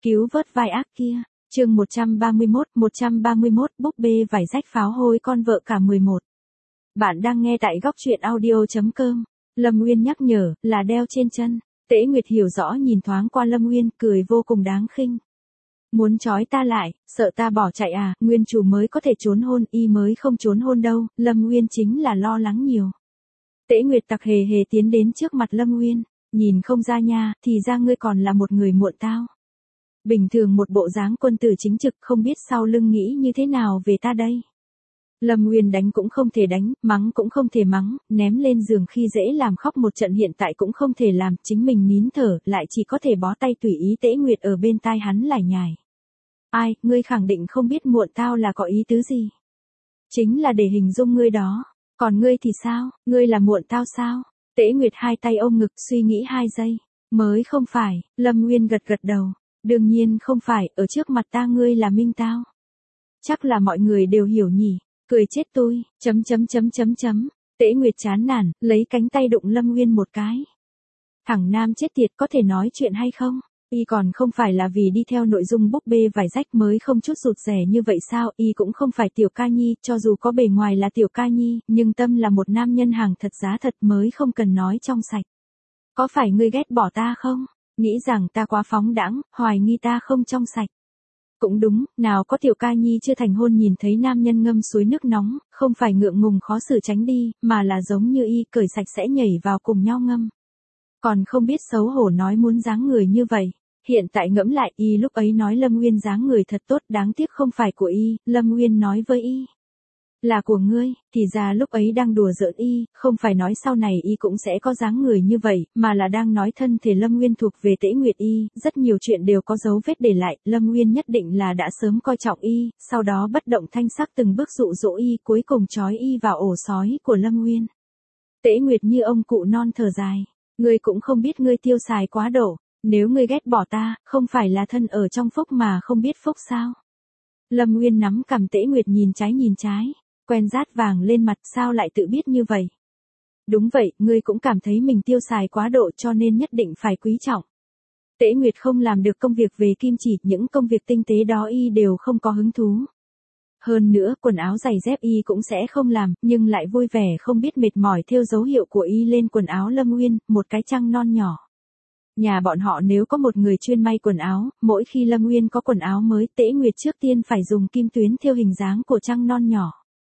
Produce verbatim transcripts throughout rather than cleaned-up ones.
Cứu vớt vai ác kia. Chương một trăm ba mươi mốt, một trăm ba mươi mốt búp bê vải rách pháo hôi con vợ cả mười một. Bạn đang nghe tại góc truyện audio chấm com. Lâm Uyên nhắc nhở, là đeo trên chân. Tễ Nguyệt hiểu rõ nhìn thoáng qua Lâm Uyên, cười vô cùng đáng khinh. Muốn trói ta lại, sợ ta bỏ chạy à, nguyên chủ mới có thể trốn hôn, y mới không trốn hôn đâu, Lâm Uyên chính là lo lắng nhiều. Tễ Nguyệt tặc hề hề tiến đến trước mặt Lâm Uyên, nhìn không ra nha, thì ra ngươi còn là một người muộn tao. Bình thường một bộ dáng quân tử chính trực, không biết sau lưng nghĩ như thế nào về ta đây. Lâm Uyên đánh cũng không thể đánh, mắng cũng không thể mắng, ném lên giường khi dễ làm khóc một trận hiện tại cũng không thể làm, chính mình nín thở, lại chỉ có thể bó tay tùy ý. Tễ Nguyệt ở bên tai hắn lải nhải. Ai, ngươi khẳng định không biết muộn tao là có ý tứ gì. Chính là để hình dung ngươi đó, còn ngươi thì sao, ngươi là muộn tao sao? Tễ Nguyệt hai tay ôm ngực suy nghĩ hai giây, mới không phải. Lâm Uyên gật gật đầu. Đương nhiên không phải, ở trước mặt ta ngươi là minh tao. Chắc là mọi người đều hiểu nhỉ, cười chết tôi, chấm chấm chấm chấm chấm. Tễ Nguyệt chán nản, lấy cánh tay đụng Lâm Uyên một cái. Thằng nam chết tiệt, có thể nói chuyện hay không? Y còn không phải là vì đi theo nội dung búp bê vải rách mới không chút rụt rè như vậy sao? Y cũng không phải tiểu ca nhi, cho dù có bề ngoài là tiểu ca nhi, nhưng tâm là một nam nhân hàng thật giá thật mới không cần nói trong sạch. Có phải ngươi ghét bỏ ta không? Nghĩ rằng ta quá phóng đãng, hoài nghi ta không trong sạch. Cũng đúng, nào có tiểu ca nhi chưa thành hôn nhìn thấy nam nhân ngâm suối nước nóng, không phải ngượng ngùng khó xử tránh đi, mà là giống như y cởi sạch sẽ nhảy vào cùng nhau ngâm. Còn không biết xấu hổ nói muốn dáng người như vậy. Hiện tại ngẫm lại, y lúc ấy nói Lâm Uyên dáng người thật tốt, đáng tiếc không phải của y. Lâm Uyên nói với y là của ngươi, thì ra lúc ấy đang đùa giỡn y, không phải nói sau này y cũng sẽ có dáng người như vậy, mà là đang nói thân thể Lâm Uyên thuộc về Tễ Nguyệt y, rất nhiều chuyện đều có dấu vết để lại, Lâm Uyên nhất định là đã sớm coi trọng y, sau đó bất động thanh sắc từng bước dụ dỗ y, cuối cùng trói y vào ổ sói của Lâm Uyên. Tễ Nguyệt như ông cụ non thở dài, ngươi cũng không biết ngươi tiêu xài quá độ, nếu ngươi ghét bỏ ta, không phải là thân ở trong phúc mà không biết phúc sao? Lâm Uyên nắm cằm. Tễ Nguyệt nhìn trái nhìn trái. Quen rát vàng lên mặt, sao lại tự biết như vậy? Đúng vậy, ngươi cũng cảm thấy mình tiêu xài quá độ cho nên nhất định phải quý trọng. Tễ Nguyệt không làm được công việc về kim chỉ, những công việc tinh tế đó y đều không có hứng thú. Hơn nữa, quần áo giày dép y cũng sẽ không làm, nhưng lại vui vẻ không biết mệt mỏi thêu dấu hiệu của y lên quần áo Lâm Uyên, một cái trăng non nhỏ. Nhà bọn họ nếu có một người chuyên may quần áo, mỗi khi Lâm Uyên có quần áo mới, Tễ Nguyệt trước tiên phải dùng kim tuyến thêu hình dáng của trăng non nhỏ.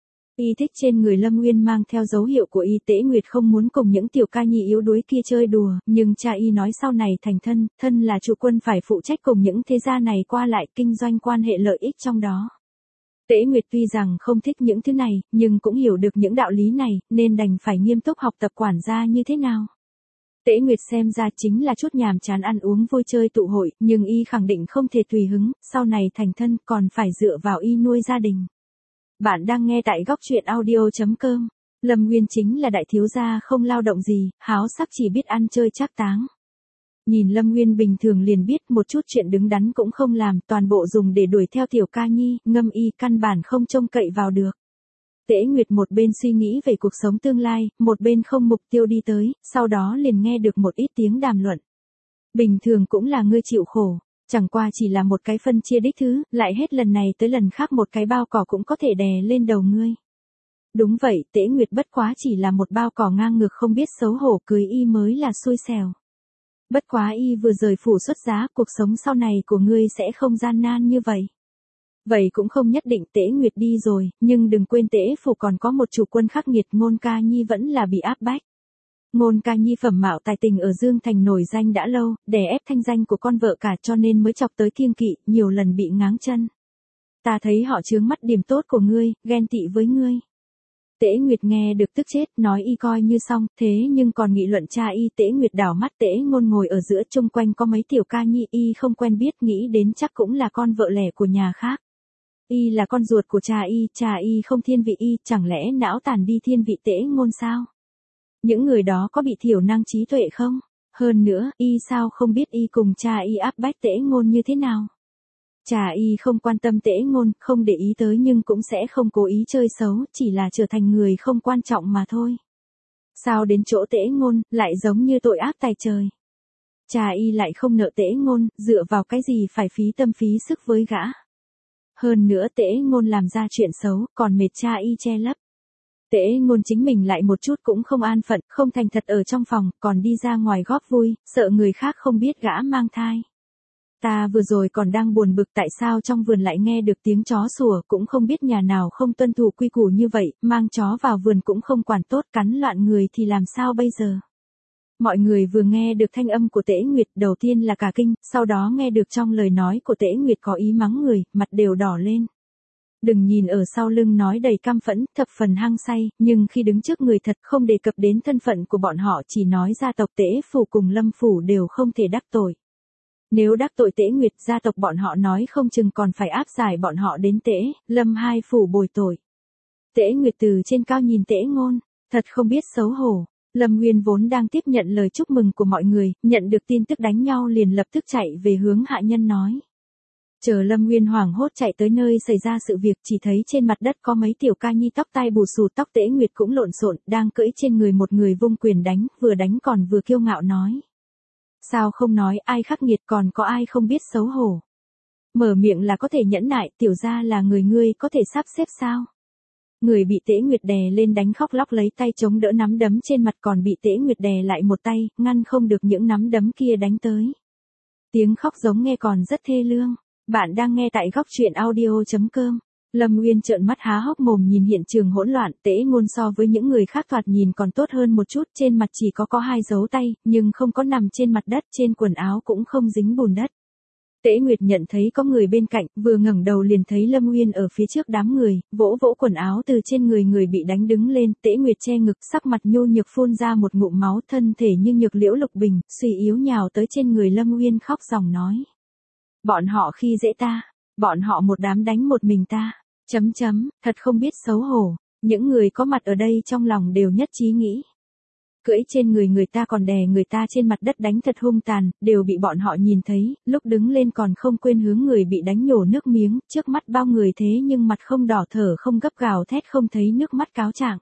Y thích trên người Lâm Uyên mang theo dấu hiệu của y. Tễ Nguyệt không muốn cùng những tiểu ca nhi yếu đuối kia chơi đùa, nhưng cha y nói sau này thành thân, thân là chủ quân phải phụ trách cùng những thế gia này qua lại kinh doanh quan hệ lợi ích trong đó. Tễ Nguyệt tuy rằng không thích những thứ này, nhưng cũng hiểu được những đạo lý này, nên đành phải nghiêm túc học tập quản gia như thế nào. Tễ Nguyệt xem ra chính là chút nhàm chán ăn uống vui chơi tụ hội, nhưng y khẳng định không thể tùy hứng, sau này thành thân còn phải dựa vào y nuôi gia đình. Bạn đang nghe tại góc truyện audio chấm com. Lâm Uyên chính là đại thiếu gia không lao động gì, háo sắc chỉ biết ăn chơi trác táng. Nhìn Lâm Uyên bình thường liền biết một chút chuyện đứng đắn cũng không làm, toàn bộ dùng để đuổi theo tiểu ca nhi, ngâm y căn bản không trông cậy vào được. Tễ Nguyệt một bên suy nghĩ về cuộc sống tương lai, một bên không mục tiêu đi tới, sau đó liền nghe được một ít tiếng đàm luận. Bình thường cũng là ngươi chịu khổ. Chẳng qua chỉ là một cái phân chia đích thứ, lại hết lần này tới lần khác một cái bao cỏ cũng có thể đè lên đầu ngươi. Đúng vậy, Tễ Nguyệt bất quá chỉ là một bao cỏ ngang ngược không biết xấu hổ, cưới y mới là xui xẻo. Bất quá y vừa rời phủ xuất giá, cuộc sống sau này của ngươi sẽ không gian nan như vậy. Vậy cũng không nhất định. Tễ Nguyệt đi rồi, nhưng đừng quên Tễ phủ còn có một chủ quân khắc nghiệt, Ngôn Ca Nhi vẫn là bị áp bách. Ngôn Ca Nhi phẩm mạo tài tình ở Dương Thành nổi danh đã lâu, đè ép thanh danh của con vợ cả cho nên mới chọc tới kiêng kỵ, nhiều lần bị ngáng chân. Ta thấy họ chướng mắt điểm tốt của ngươi, ghen tị với ngươi. Tễ Nguyệt nghe được tức chết, nói y coi như xong, thế nhưng còn nghị luận cha y. Tễ Nguyệt đảo mắt. Tễ Ngôn ngồi ở giữa, chung quanh có mấy tiểu ca nhi y không quen biết, nghĩ đến chắc cũng là con vợ lẻ của nhà khác. Y là con ruột của cha y, cha y không thiên vị y, chẳng lẽ não tàn đi thiên vị Tễ Ngôn sao? Những người đó có bị thiểu năng trí tuệ không? Hơn nữa, y sao không biết y cùng cha y áp bách Tễ Ngôn như thế nào? Cha y không quan tâm Tễ Ngôn, không để ý tới nhưng cũng sẽ không cố ý chơi xấu, chỉ là trở thành người không quan trọng mà thôi. Sao đến chỗ Tễ Ngôn, lại giống như tội ác tày trời? cha y lại không nợ Tễ Ngôn, dựa vào cái gì phải phí tâm phí sức với gã. Hơn nữa Tễ Ngôn làm ra chuyện xấu, còn mệt cha y che lấp. Tễ Ngôn chính mình lại một chút cũng không an phận, không thành thật ở trong phòng, còn đi ra ngoài góp vui, sợ người khác không biết gã mang thai. Ta vừa rồi còn đang buồn bực tại sao trong vườn lại nghe được tiếng chó sủa, cũng không biết nhà nào không tuân thủ quy củ như vậy, mang chó vào vườn cũng không quản tốt, cắn loạn người thì làm sao bây giờ. Mọi người vừa nghe được thanh âm của Tễ Nguyệt đầu tiên là cả kinh, sau đó nghe được trong lời nói của Tễ Nguyệt có ý mắng người, mặt đều đỏ lên. Đừng nhìn ở sau lưng nói đầy căm phẫn, thập phần hăng say, nhưng khi đứng trước người thật không đề cập đến thân phận của bọn họ, chỉ nói gia tộc Tễ Phủ cùng Lâm Phủ đều không thể đắc tội. Nếu đắc tội Tễ Nguyệt, gia tộc bọn họ nói không chừng còn phải áp giải bọn họ đến Tễ, Lâm hai phủ bồi tội. Tễ Nguyệt từ trên cao nhìn Tễ Ngôn, thật không biết xấu hổ. Lâm Nguyên vốn đang tiếp nhận lời chúc mừng của mọi người, nhận được tin tức đánh nhau liền lập tức chạy về hướng hạ nhân nói. Chờ Lâm Nguyên hoảng hốt chạy tới nơi xảy ra sự việc, chỉ thấy trên mặt đất có mấy tiểu ca nhi tóc tai bù xù, tóc Tễ Nguyệt cũng lộn xộn, đang cưỡi trên người một người vung quyền đánh, vừa đánh còn vừa kiêu ngạo nói. Sao không nói ai khắc nghiệt, còn có ai không biết xấu hổ. Mở miệng là có thể nhẫn nại, tiểu gia là người ngươi có thể sắp xếp sao. Người bị Tễ Nguyệt đè lên đánh khóc lóc lấy tay chống đỡ nắm đấm trên mặt, còn bị Tễ Nguyệt đè lại một tay, ngăn không được những nắm đấm kia đánh tới. Tiếng khóc giống nghe còn rất thê lương. Bạn đang nghe tại góc truyện audio chấm com. Lâm Nguyên trợn mắt há hốc mồm nhìn hiện trường hỗn loạn, Tễ Ngôn so với những người khác thoạt nhìn còn tốt hơn một chút, trên mặt chỉ có có hai dấu tay, nhưng không có nằm trên mặt đất, trên quần áo cũng không dính bùn đất. Tễ Nguyệt nhận thấy có người bên cạnh, vừa ngẩng đầu liền thấy Lâm Nguyên ở phía trước đám người, vỗ vỗ quần áo từ trên người người bị đánh đứng lên, Tễ Nguyệt che ngực, sắc mặt nhô nhược phun ra một ngụm máu, thân thể như nhược liễu lục bình, suy yếu nhào tới trên người Lâm Nguyên khóc ròng nói. Bọn họ khi dễ ta, bọn họ một đám đánh một mình ta, chấm chấm, thật không biết xấu hổ, những người có mặt ở đây trong lòng đều nhất trí nghĩ. Cưỡi trên người người ta còn đè người ta trên mặt đất đánh thật hung tàn, đều bị bọn họ nhìn thấy, lúc đứng lên còn không quên hướng người bị đánh nhổ nước miếng, trước mắt bao người thế nhưng mặt không đỏ thở không gấp gào thét không thấy nước mắt cáo trạng.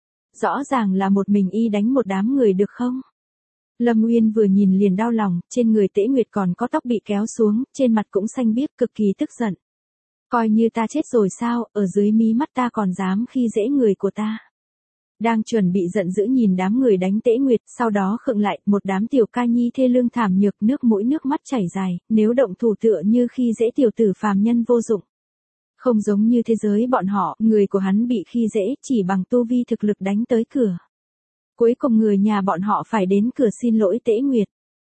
Rõ ràng là một mình y đánh một đám người được không? Lâm Nguyên vừa nhìn liền đau lòng, trên người Tễ Nguyệt còn có tóc bị kéo xuống, trên mặt cũng xanh biếc cực kỳ tức giận. Coi như ta chết rồi sao, ở dưới mí mắt ta còn dám khi dễ người của ta. Đang chuẩn bị giận dữ nhìn đám người đánh Tễ Nguyệt, sau đó khựng lại, một đám tiểu ca nhi thê lương thảm nhược, nước mũi nước mắt chảy dài, nếu động thủ tựa như khi dễ tiểu tử phàm nhân vô dụng. Không giống như thế giới bọn họ, người của hắn bị khi dễ chỉ bằng tu vi thực lực đánh tới cửa. Cuối cùng người nhà bọn họ phải đến cửa xin lỗi Tễ Nguyệt.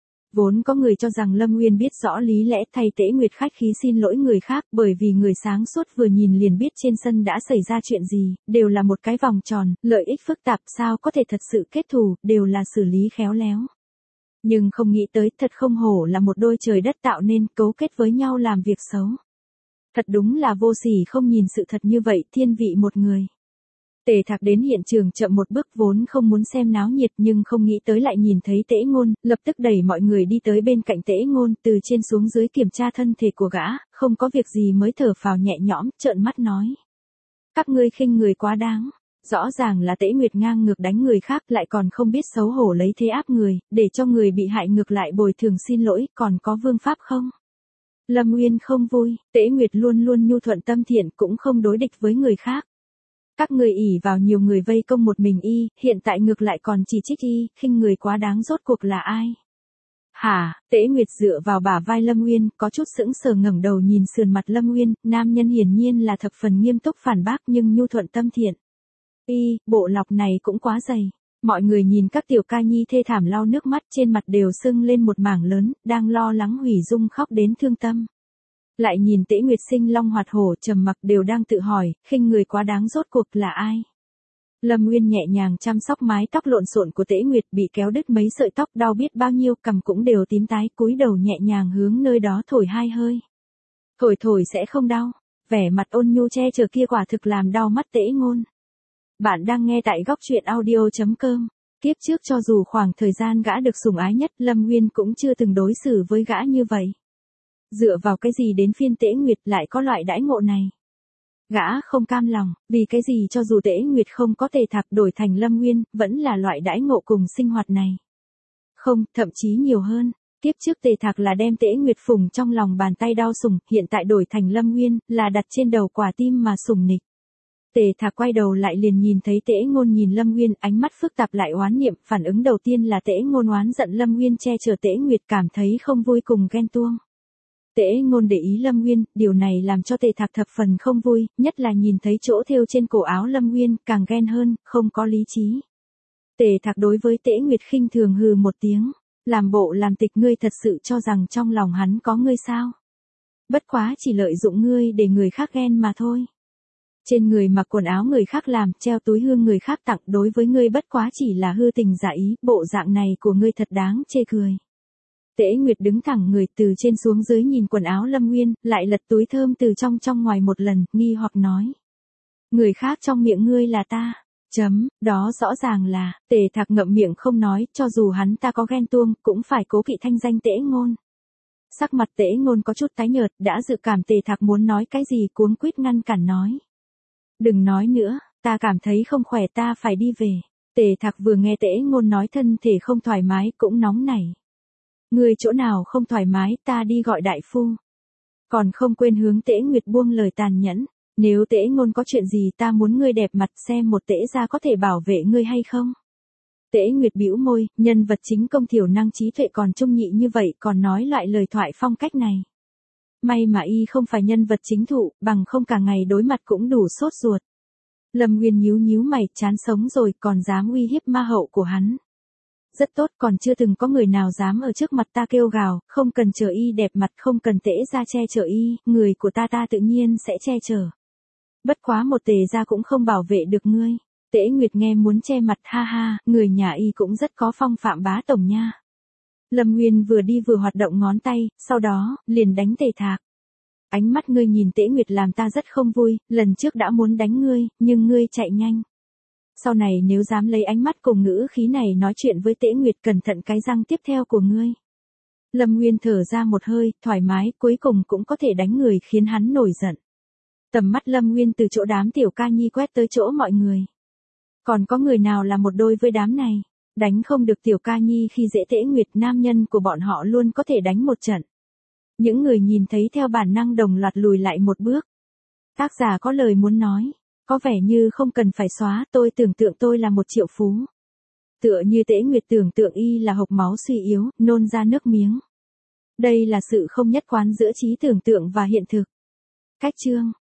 Vốn có người cho rằng Lâm Nguyên biết rõ lý lẽ thay Tễ Nguyệt khách khí xin lỗi người khác, bởi vì người sáng suốt vừa nhìn liền biết trên sân đã xảy ra chuyện gì, đều là một cái vòng tròn, lợi ích phức tạp, sao có thể thật sự kết thù, đều là xử lý khéo léo. Nhưng không nghĩ tới, thật không hổ là một đôi trời đất tạo nên, cấu kết với nhau làm việc xấu. Thật đúng là vô sỉ, không nhìn sự thật như vậy, thiên vị một người. Tề Thạc đến hiện trường chậm một bước, vốn không muốn xem náo nhiệt nhưng không nghĩ tới lại nhìn thấy Tễ Ngôn, lập tức đẩy mọi người đi tới bên cạnh Tễ Ngôn, từ trên xuống dưới kiểm tra thân thể của gã, không có việc gì mới thở phào nhẹ nhõm, trợn mắt nói. Các ngươi khinh người quá đáng, rõ ràng là Tễ Nguyệt ngang ngược đánh người khác lại còn không biết xấu hổ lấy thế áp người, để cho người bị hại ngược lại bồi thường xin lỗi, còn có vương pháp không? Lâm Nguyên không vui, Tễ Nguyệt luôn luôn nhu thuận tâm thiện cũng không đối địch với người khác. Các người ỷ vào nhiều người vây công một mình y, hiện tại ngược lại còn chỉ trích y, khinh người quá đáng, rốt cuộc là ai? Hả? Tễ Nguyệt dựa vào bả vai Lâm Nguyên, có chút sững sờ ngẩng đầu nhìn sườn mặt Lâm Nguyên, nam nhân hiển nhiên là thập phần nghiêm túc phản bác nhưng nhu thuận tâm thiện. Y, bộ lọc này cũng quá dày. Mọi người nhìn các tiểu ca nhi thê thảm lau nước mắt, trên mặt đều sưng lên một mảng lớn, đang lo lắng hủy dung khóc đến thương tâm. Lại nhìn Tễ Nguyệt sinh long hoạt hổ trầm mặc, đều đang tự hỏi, khinh người quá đáng rốt cuộc là ai? Lâm Nguyên nhẹ nhàng chăm sóc mái tóc lộn xộn của Tễ Nguyệt, bị kéo đứt mấy sợi tóc đau biết bao nhiêu, cằm cũng đều tím tái, cúi đầu nhẹ nhàng hướng nơi đó thổi hai hơi. Thổi thổi sẽ không đau, vẻ mặt ôn nhu che chở kia quả thực làm đau mắt Tễ Ngôn. Bạn đang nghe tại góc truyện audio chấm com. Tiếp trước cho dù khoảng thời gian gã được sủng ái nhất, Lâm Nguyên cũng chưa từng đối xử với gã như vậy. Dựa vào cái gì đến phiên Tễ Nguyệt lại có loại đãi ngộ này? Gã không cam lòng, vì cái gì cho dù Tễ Nguyệt không có Tề Thạc đổi thành Lâm Nguyên, vẫn là loại đãi ngộ cùng sinh hoạt này. Không, thậm chí nhiều hơn. Kiếp trước Tề Thạc là đem Tễ Nguyệt phùng trong lòng bàn tay đau sủng, hiện tại đổi thành Lâm Nguyên, là đặt trên đầu quả tim mà sủng nịch. Tề Thạc quay đầu lại liền nhìn thấy Tễ Ngôn nhìn Lâm Nguyên, ánh mắt phức tạp lại oán niệm, phản ứng đầu tiên là Tễ Ngôn oán giận Lâm Nguyên che chở Tễ Nguyệt, cảm thấy không vui cùng ghen tuông. Tễ Ngôn để ý Lâm Nguyên, điều này làm cho Tề Thạc thập phần không vui, nhất là nhìn thấy chỗ thêu trên cổ áo Lâm Nguyên, càng ghen hơn, không có lý trí. Tề Thạc đối với Tễ Nguyệt khinh thường hừ một tiếng, làm bộ làm tịch, ngươi thật sự cho rằng trong lòng hắn có ngươi sao? Bất quá chỉ lợi dụng ngươi để người khác ghen mà thôi. Trên người mặc quần áo người khác làm, treo túi hương người khác tặng, đối với ngươi bất quá chỉ là hư tình giả ý, bộ dạng này của ngươi thật đáng chê cười. Tễ Nguyệt đứng thẳng người, từ trên xuống dưới nhìn quần áo Lâm Nguyên, lại lật túi thơm từ trong trong ngoài một lần, nghi hoặc nói. Người khác trong miệng ngươi là ta. Chấm, đó rõ ràng là, Tề Thạc ngậm miệng không nói, cho dù hắn ta có ghen tuông, cũng phải cố kỵ thanh danh Tễ Ngôn. Sắc mặt Tễ Ngôn có chút tái nhợt, đã dự cảm Tề Thạc muốn nói cái gì, cuống quýt ngăn cản nói. Đừng nói nữa, ta cảm thấy không khỏe, ta phải đi về. Tề Thạc vừa nghe Tễ Ngôn nói thân thể không thoải mái, cũng nóng nảy. Người chỗ nào không thoải mái, ta đi gọi đại phu. Còn không quên hướng Tễ Nguyệt buông lời tàn nhẫn. Nếu Tễ Ngôn có chuyện gì, ta muốn ngươi đẹp mặt, xem một Tễ gia có thể bảo vệ ngươi hay không. Tễ Nguyệt bĩu môi, nhân vật chính công thiểu năng trí tuệ còn trung nhị như vậy, còn nói loại lời thoại phong cách này. May mà y không phải nhân vật chính thụ, bằng không cả ngày đối mặt cũng đủ sốt ruột. Lâm Nguyên nhíu nhíu mày, chán sống rồi, còn dám uy hiếp ma hậu của hắn. Rất tốt, còn chưa từng có người nào dám ở trước mặt ta kêu gào, không cần chờ y đẹp mặt, không cần Tễ gia che chở y, người của ta ta tự nhiên sẽ che chở. Bất quá một Tề gia cũng không bảo vệ được ngươi. Tễ Nguyệt nghe muốn che mặt, ha ha, người nhà y cũng rất có phong phạm bá tổng nha. Lâm Nguyên vừa đi vừa hoạt động ngón tay, sau đó, liền đánh Tề Thạc. Ánh mắt ngươi nhìn Tễ Nguyệt làm ta rất không vui, lần trước đã muốn đánh ngươi, nhưng ngươi chạy nhanh. Sau này nếu dám lấy ánh mắt cùng ngữ khí này nói chuyện với Tễ Nguyệt, cẩn thận cái răng tiếp theo của ngươi. Lâm Nguyên thở ra một hơi, thoải mái, cuối cùng cũng có thể đánh người khiến hắn nổi giận. Tầm mắt Lâm Nguyên từ chỗ đám tiểu ca nhi quét tới chỗ mọi người. Còn có người nào là một đôi với đám này? Đánh không được tiểu ca nhi khi dễ Tễ Nguyệt, nam nhân của bọn họ luôn có thể đánh một trận. Những người nhìn thấy theo bản năng đồng loạt lùi lại một bước. Tác giả có lời muốn nói. Có vẻ như không cần phải xóa, tôi tưởng tượng tôi là một triệu phú. Tựa như Tễ Nguyệt tưởng tượng y là hộc máu suy yếu, nôn ra nước miếng. Đây là sự không nhất quán giữa trí tưởng tượng và hiện thực. Cách chương